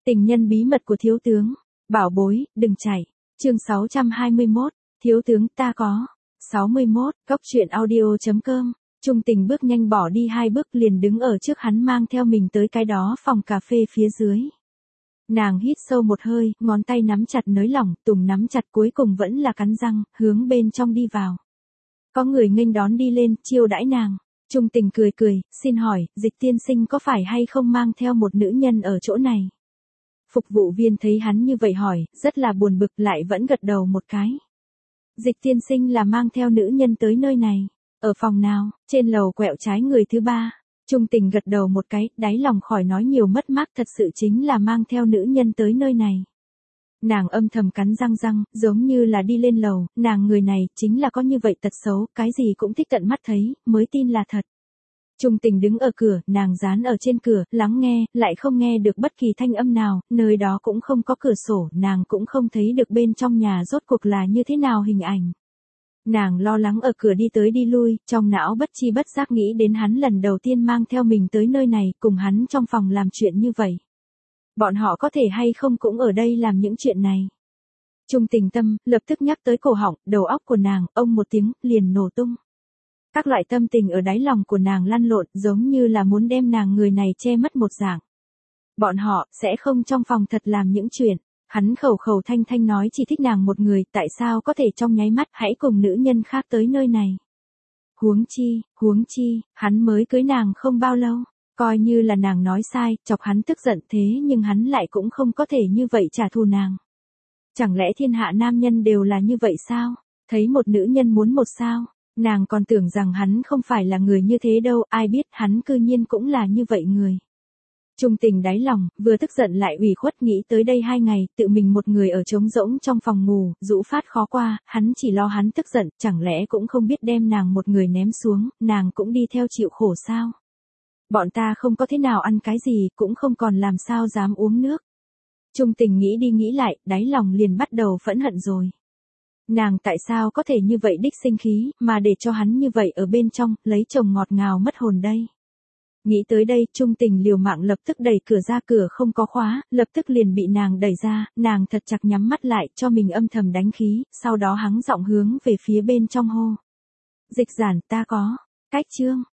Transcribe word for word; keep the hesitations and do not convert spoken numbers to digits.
Tình nhân bí mật của thiếu tướng. Bảo bối, đừng chạy. Chương sáu trăm hai mươi mốt. Thiếu tướng ta có. sáu mươi mốt. Góc truyện audio chấm com. Trung Tình bước nhanh bỏ đi hai bước liền đứng ở trước hắn mang theo mình tới cái đó phòng cà phê phía dưới. Nàng hít sâu một hơi, ngón tay nắm chặt nới lỏng, tùng nắm chặt cuối cùng vẫn là cắn răng, hướng bên trong đi vào. Có người nghênh đón đi lên, chiêu đãi nàng. Trung Tình cười cười, xin hỏi, Dịch tiên sinh có phải hay không mang theo một nữ nhân ở chỗ này? Phục vụ viên thấy hắn như vậy hỏi, rất là buồn bực lại vẫn gật đầu một cái. Dịch tiên sinh là mang theo nữ nhân tới nơi này. Ở phòng nào? Trên lầu quẹo trái người thứ ba. Trung Tình gật đầu một cái, đáy lòng khỏi nói nhiều mất mát, thật sự chính là mang theo nữ nhân tới nơi này. Nàng âm thầm cắn răng răng, giống như là đi lên lầu, nàng người này chính là có như vậy tật xấu, cái gì cũng thích tận mắt thấy, mới tin là thật. Trung Tình đứng ở cửa, nàng dán ở trên cửa, lắng nghe, lại không nghe được bất kỳ thanh âm nào, nơi đó cũng không có cửa sổ, nàng cũng không thấy được bên trong nhà rốt cuộc là như thế nào hình ảnh. Nàng lo lắng ở cửa đi tới đi lui, trong não bất chi bất giác nghĩ đến hắn lần đầu tiên mang theo mình tới nơi này, cùng hắn trong phòng làm chuyện như vậy. Bọn họ có thể hay không cũng ở đây làm những chuyện này. Trung Tình tâm, lập tức nhắc tới cổ họng, đầu óc của nàng, ông một tiếng, liền nổ tung. Các loại tâm tình ở đáy lòng của nàng lăn lộn, giống như là muốn đem nàng người này che mất một dạng. Bọn họ, sẽ không trong phòng thật làm những chuyện. Hắn khẩu khẩu thanh thanh nói chỉ thích nàng một người, tại sao có thể trong nháy mắt hãy cùng nữ nhân khác tới nơi này. Huống chi, huống chi, hắn mới cưới nàng không bao lâu. Coi như là nàng nói sai, chọc hắn tức giận thế nhưng hắn lại cũng không có thể như vậy trả thù nàng. Chẳng lẽ thiên hạ nam nhân đều là như vậy sao? Thấy một nữ nhân muốn một sao? Nàng còn tưởng rằng hắn không phải là người như thế đâu, ai biết hắn cư nhiên cũng là như vậy người. Trung Tình đáy lòng, vừa tức giận lại ủy khuất nghĩ tới đây hai ngày, tự mình một người ở trống rỗng trong phòng ngủ, rũ phát khó qua, hắn chỉ lo hắn tức giận, chẳng lẽ cũng không biết đem nàng một người ném xuống, nàng cũng đi theo chịu khổ sao? Bọn ta không có thế nào ăn cái gì, cũng không còn làm sao dám uống nước. Trung Tình nghĩ đi nghĩ lại, đáy lòng liền bắt đầu phẫn hận rồi. Nàng tại sao có thể như vậy đích sinh khí, mà để cho hắn như vậy ở bên trong, lấy chồng ngọt ngào mất hồn đây. Nghĩ tới đây, Trung Tình liều mạng lập tức đẩy cửa ra, cửa không có khóa, lập tức liền bị nàng đẩy ra, nàng thật chặt nhắm mắt lại, cho mình âm thầm đánh khí, sau đó hắng giọng hướng về phía bên trong hô. Dịch Giản, ta có. Cách chương.